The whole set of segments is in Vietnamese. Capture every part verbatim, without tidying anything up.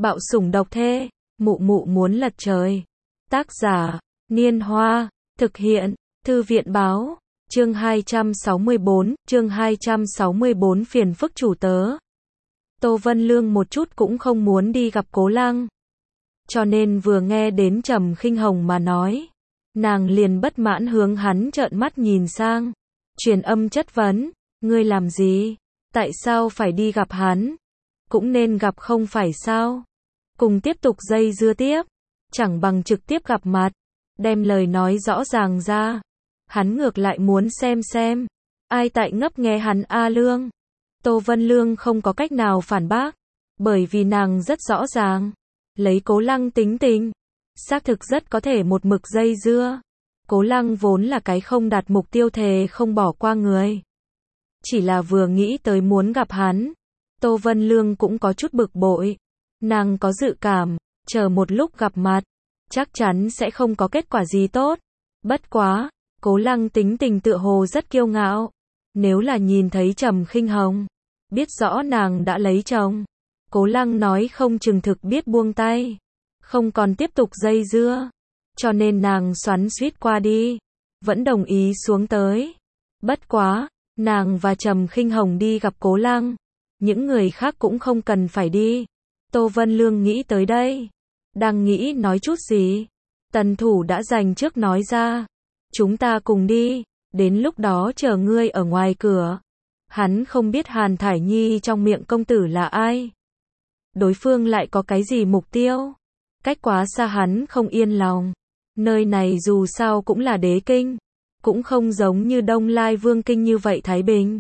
Bạo sủng độc thê, mụ mụ muốn lật trời. Tác giả, Niên Hoa, thực hiện, Thư viện báo, chương hai trăm sáu mươi bốn, chương hai trăm sáu mươi bốn phiền phức chủ tớ. Tô Vân Lương một chút cũng không muốn đi gặp Cố Lăng. Cho nên vừa nghe đến Trầm Khinh Hồng mà nói, nàng liền bất mãn hướng hắn trợn mắt nhìn sang, truyền âm chất vấn, ngươi làm gì? Tại sao phải đi gặp hắn? Cũng nên gặp không phải sao? Cùng tiếp tục dây dưa tiếp, chẳng bằng trực tiếp gặp mặt, đem lời nói rõ ràng ra. Hắn ngược lại muốn xem xem, ai tại ngấp nghe hắn a Lương. Tô Vân Lương không có cách nào phản bác, bởi vì nàng rất rõ ràng, lấy Cố Lăng tính tình, xác thực rất có thể một mực dây dưa. Cố Lăng vốn là cái không đạt mục tiêu thề không bỏ qua người. Chỉ là vừa nghĩ tới muốn gặp hắn, Tô Vân Lương cũng có chút bực bội. Nàng có dự cảm, chờ một lúc gặp mặt, chắc chắn sẽ không có kết quả gì tốt. Bất quá, Cố Lăng tính tình tựa hồ rất kiêu ngạo. Nếu là nhìn thấy Trầm Khinh Hồng, biết rõ nàng đã lấy chồng, Cố Lăng nói không chừng thực biết buông tay, không còn tiếp tục dây dưa. Cho nên nàng xoắn xuýt qua đi, vẫn đồng ý xuống tới. Bất quá, nàng và Trầm Khinh Hồng đi gặp Cố Lăng, những người khác cũng không cần phải đi. Tô Vân Lương nghĩ tới đây, đang nghĩ nói chút gì, Tần Thủ đã dành trước nói ra, chúng ta cùng đi, đến lúc đó chờ ngươi ở ngoài cửa. Hắn không biết Hàn Thải Nhi trong miệng công tử là ai, đối phương lại có cái gì mục tiêu, cách quá xa hắn không yên lòng. Nơi này dù sao cũng là đế kinh, cũng không giống như Đông Lai Vương kinh như vậy thái bình.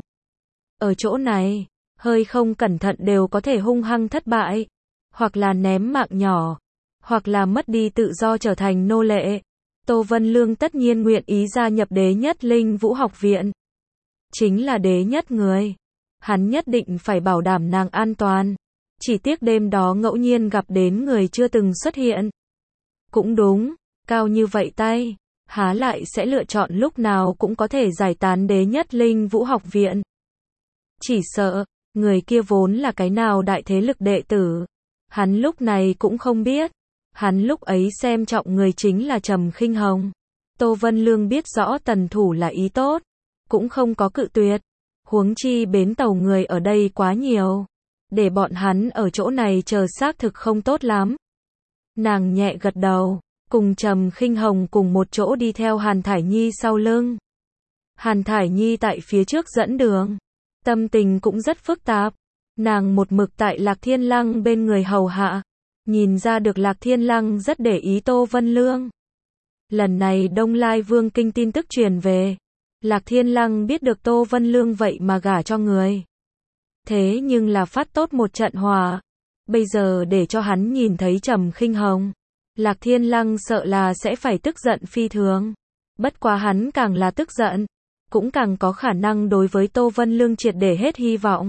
Ở chỗ này, hơi không cẩn thận đều có thể hung hăng thất bại, hoặc là ném mạng nhỏ, hoặc là mất đi tự do trở thành nô lệ. Tô Vân Lương tất nhiên nguyện ý gia nhập Đế Nhất Linh Vũ học viện. Chính là đế nhất người, hắn nhất định phải bảo đảm nàng an toàn. Chỉ tiếc đêm đó ngẫu nhiên gặp đến người chưa từng xuất hiện. Cũng đúng, cao như vậy tay, há lại sẽ lựa chọn lúc nào cũng có thể giải tán Đế Nhất Linh Vũ học viện. Chỉ sợ, người kia vốn là cái nào đại thế lực đệ tử, hắn lúc này cũng không biết. Hắn lúc ấy xem trọng người chính là Trầm Khinh Hồng. Tô Vân Lương biết rõ Tần Thủ là ý tốt, cũng không có cự tuyệt. Huống chi bến tàu người ở đây quá nhiều, để bọn hắn ở chỗ này chờ xác thực không tốt lắm. Nàng nhẹ gật đầu, cùng Trầm Khinh Hồng cùng một chỗ đi theo Hàn Thải Nhi sau lưng. Hàn Thải Nhi tại phía trước dẫn đường, tâm tình cũng rất phức tạp. Nàng một mực tại Lạc Thiên Lăng bên người hầu hạ, nhìn ra được Lạc Thiên Lăng rất để ý Tô Vân Lương. Lần này Đông Lai Vương kinh tin tức truyền về, Lạc Thiên Lăng biết được Tô Vân Lương vậy mà gả cho người. Thế nhưng là phát tốt một trận hòa, bây giờ để cho hắn nhìn thấy Trầm Khinh Hồng, Lạc Thiên Lăng sợ là sẽ phải tức giận phi thường. Bất quá hắn càng là tức giận, cũng càng có khả năng đối với Tô Vân Lương triệt để hết hy vọng.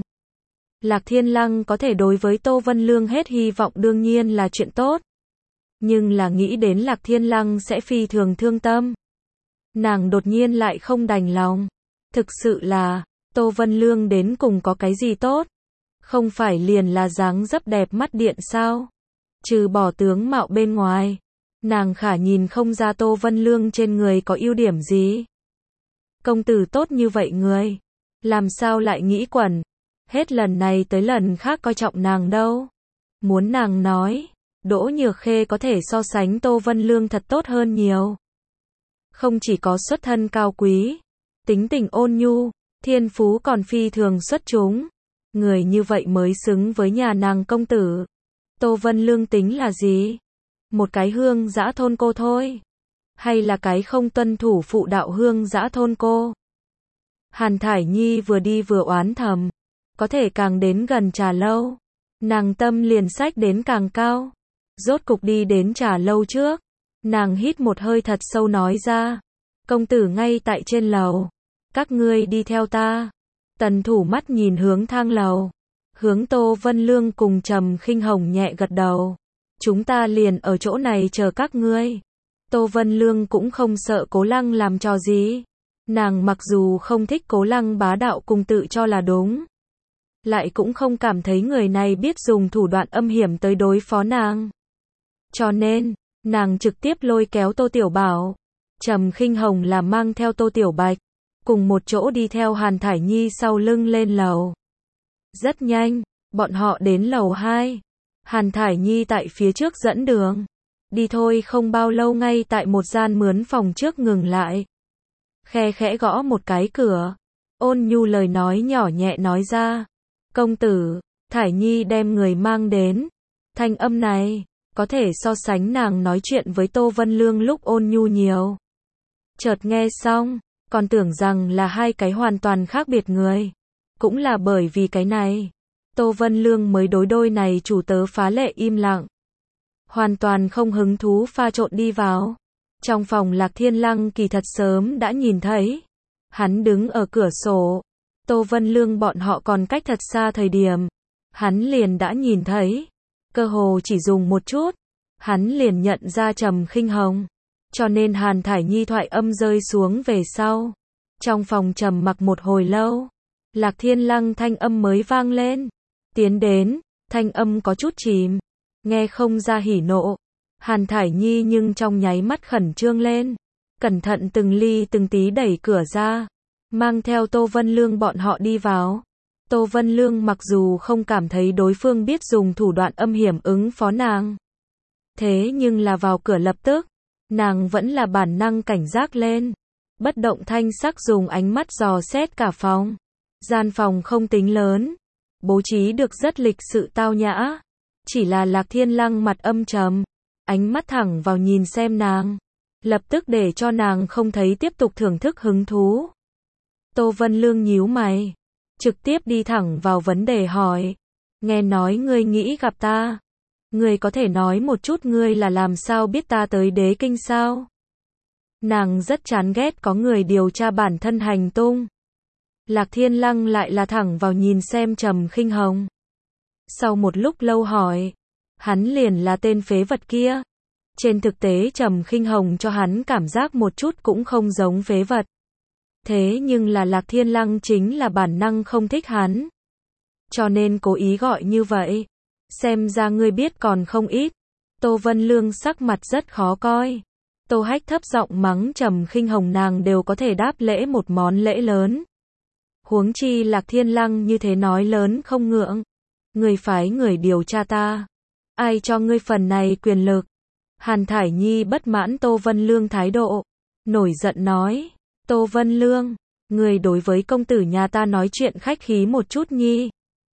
Lạc Thiên Lăng có thể đối với Tô Vân Lương hết hy vọng đương nhiên là chuyện tốt. Nhưng là nghĩ đến Lạc Thiên Lăng sẽ phi thường thương tâm, nàng đột nhiên lại không đành lòng. Thực sự là, Tô Vân Lương đến cùng có cái gì tốt? Không phải liền là dáng dấp đẹp mắt điện sao? Trừ bỏ tướng mạo bên ngoài, nàng khả nhìn không ra Tô Vân Lương trên người có ưu điểm gì. Công tử tốt như vậy người, làm sao lại nghĩ quẩn? Hết lần này tới lần khác coi trọng nàng đâu. Muốn nàng nói, Đỗ Nhược Khê có thể so sánh Tô Vân Lương thật tốt hơn nhiều. Không chỉ có xuất thân cao quý, tính tình ôn nhu, thiên phú còn phi thường xuất chúng. Người như vậy mới xứng với nhà nàng công tử. Tô Vân Lương tính là gì? Một cái hương dã thôn cô thôi. Hay là cái không tuân thủ phụ đạo hương dã thôn cô? Hàn Thải Nhi vừa đi vừa oán thầm. Có thể càng đến gần trà lâu, nàng tâm liền xách đến càng cao. Rốt cục đi đến trà lâu trước, nàng hít một hơi thật sâu nói ra, công tử ngay tại trên lầu, các ngươi đi theo ta. Tần Thủ mắt nhìn hướng thang lầu, hướng Tô Vân Lương cùng Trầm Khinh Hồng nhẹ gật đầu, chúng ta liền ở chỗ này chờ các ngươi. Tô Vân Lương cũng không sợ Cố Lăng làm trò gì, nàng mặc dù không thích Cố Lăng bá đạo cùng tự cho là đúng, lại cũng không cảm thấy người này biết dùng thủ đoạn âm hiểm tới đối phó nàng. Cho nên, nàng trực tiếp lôi kéo Tô Tiểu Bảo. Trầm Khinh Hồng là mang theo Tô Tiểu Bạch, cùng một chỗ đi theo Hàn Thải Nhi sau lưng lên lầu. Rất nhanh, bọn họ đến lầu hai. Hàn Thải Nhi tại phía trước dẫn đường. Đi thôi không bao lâu ngay tại một gian mướn phòng trước ngừng lại. Khe khẽ gõ một cái cửa. Ôn nhu lời nói nhỏ nhẹ nói ra. Công tử, Thải Nhi đem người mang đến. Thanh âm này, có thể so sánh nàng nói chuyện với Tô Vân Lương lúc ôn nhu nhiều. Chợt nghe xong, còn tưởng rằng là hai cái hoàn toàn khác biệt người. Cũng là bởi vì cái này, Tô Vân Lương mới đối đôi này chủ tớ phá lệ im lặng. Hoàn toàn không hứng thú pha trộn đi vào. Trong phòng Lạc Thiên Lăng kỳ thật sớm đã nhìn thấy. Hắn đứng ở cửa sổ. Tô Vân Lương bọn họ còn cách thật xa thời điểm. Hắn liền đã nhìn thấy. Cơ hồ chỉ dùng một chút. Hắn liền nhận ra Trầm Khinh Hồng. Cho nên Hàn Thải Nhi thoại âm rơi xuống về sau. Trong phòng trầm mặc một hồi lâu. Lạc Thiên Lăng thanh âm mới vang lên. Tiến đến, thanh âm có chút chìm. Nghe không ra hỉ nộ. Hàn Thải Nhi nhưng trong nháy mắt khẩn trương lên. Cẩn thận từng ly từng tí đẩy cửa ra. Mang theo Tô Vân Lương bọn họ đi vào. Tô Vân Lương mặc dù không cảm thấy đối phương biết dùng thủ đoạn âm hiểm ứng phó nàng. Thế nhưng là vào cửa lập tức. Nàng vẫn là bản năng cảnh giác lên. Bất động thanh sắc dùng ánh mắt dò xét cả phòng. Gian phòng không tính lớn. Bố trí được rất lịch sự tao nhã. Chỉ là Lạc Thiên Lăng mặt âm trầm. Ánh mắt thẳng vào nhìn xem nàng. Lập tức để cho nàng không thấy tiếp tục thưởng thức hứng thú. Tô Vân Lương nhíu mày. Trực tiếp đi thẳng vào vấn đề hỏi. Nghe nói ngươi nghĩ gặp ta. Ngươi có thể nói một chút ngươi là làm sao biết ta tới Đế Kinh sao? Nàng rất chán ghét có người điều tra bản thân hành tung. Lạc Thiên Lăng lại là thẳng vào nhìn xem Trầm Khinh Hồng. Sau một lúc lâu hỏi. Hắn liền là tên phế vật kia. Trên thực tế Trầm Khinh Hồng cho hắn cảm giác một chút cũng không giống phế vật. Thế nhưng là Lạc Thiên Lăng chính là bản năng không thích hắn. Cho nên cố ý gọi như vậy. Xem ra ngươi biết còn không ít. Tô Vân Lương sắc mặt rất khó coi. Tô Hách thấp giọng mắng Trầm Khinh Hồng nàng đều có thể đáp lễ một món lễ lớn. Huống chi Lạc Thiên Lăng như thế nói lớn không ngượng. Người phái người điều tra ta. Ai cho ngươi phần này quyền lực? Hàn Thải Nhi bất mãn Tô Vân Lương thái độ. Nổi giận nói. Tô Vân Lương, người đối với công tử nhà ta nói chuyện khách khí một chút nhi.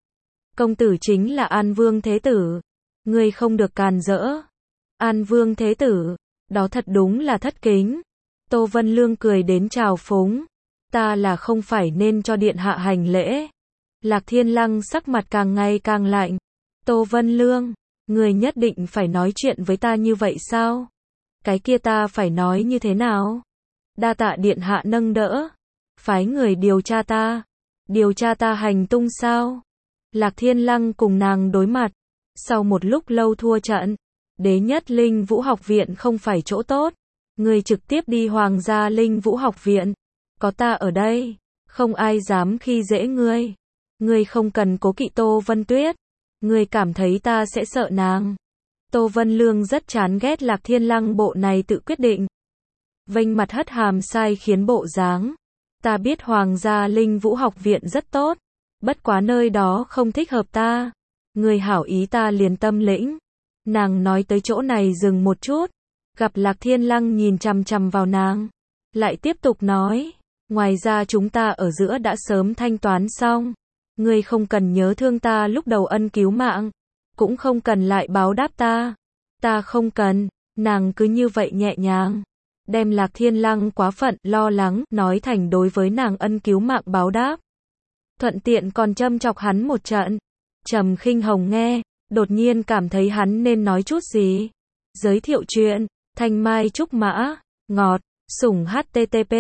Công tử chính là An Vương Thế Tử. Ngươi không được càn rỡ. An Vương Thế Tử, đó thật đúng là thất kính. Tô Vân Lương cười đến trào phúng. Ta là không phải nên cho điện hạ hành lễ. Lạc Thiên Lăng sắc mặt càng ngày càng lạnh. Tô Vân Lương, người nhất định phải nói chuyện với ta như vậy sao? Cái kia ta phải nói như thế nào? Đa tạ điện hạ nâng đỡ. Phái người điều tra ta. Điều tra ta hành tung sao? Lạc Thiên Lăng cùng nàng đối mặt. Sau một lúc lâu thua trận. Đế nhất Linh Vũ Học Viện không phải chỗ tốt. Người trực tiếp đi Hoàng gia Linh Vũ Học Viện. Có ta ở đây. Không ai dám khi dễ ngươi. Ngươi không cần cố kỵ Tô Vân Tuyết. Ngươi cảm thấy ta sẽ sợ nàng. Tô Vân Lương rất chán ghét Lạc Thiên Lăng bộ này tự quyết định. Vênh mặt hất hàm sai khiến bộ dáng. Ta biết Hoàng gia Linh Vũ Học Viện rất tốt. Bất quá nơi đó không thích hợp ta. Người hảo ý ta liền tâm lĩnh. Nàng nói tới chỗ này dừng một chút. Gặp Lạc Thiên Lăng nhìn chằm chằm vào nàng. Lại tiếp tục nói. Ngoài ra chúng ta ở giữa đã sớm thanh toán xong. Ngươi không cần nhớ thương ta lúc đầu ân cứu mạng. Cũng không cần lại báo đáp ta. Ta không cần. Nàng cứ như vậy nhẹ nhàng. Đem Lạc Thiên Lăng quá phận, lo lắng, nói thành đối với nàng ân cứu mạng báo đáp. Thuận tiện còn châm chọc hắn một trận. Trầm Khinh Hồng nghe, đột nhiên cảm thấy hắn nên nói chút gì. Giới thiệu chuyện, thanh mai trúc mã, ngọt, sủng http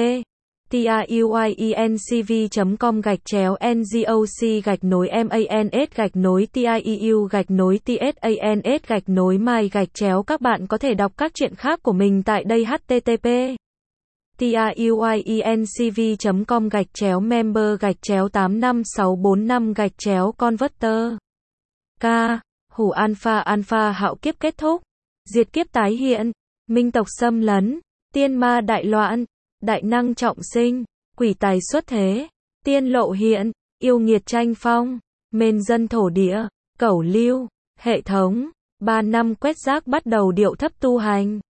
tiuyencv chấm com gạch chéo ngoc gạch nối mans gạch nối tieu gạch nối tsans gạch nối mai gạch chéo. Các bạn có thể đọc các chuyện khác của mình tại đây. Http truyencv chấm com gạch chéo member gạch chéo tám năm sáu bốn năm gạch chéo converter. K. Hủ alpha alpha hạo kiếp kết thúc. Diệt kiếp tái hiện. Minh tộc xâm lấn. Tiên ma đại loạn. Đại năng trọng sinh. Quỷ tài xuất thế. Tiên lộ hiện. Yêu nghiệt tranh phong. Mền dân thổ địa. Cẩu lưu. Hệ thống. Ba năm quét rác bắt đầu điệu thấp tu hành.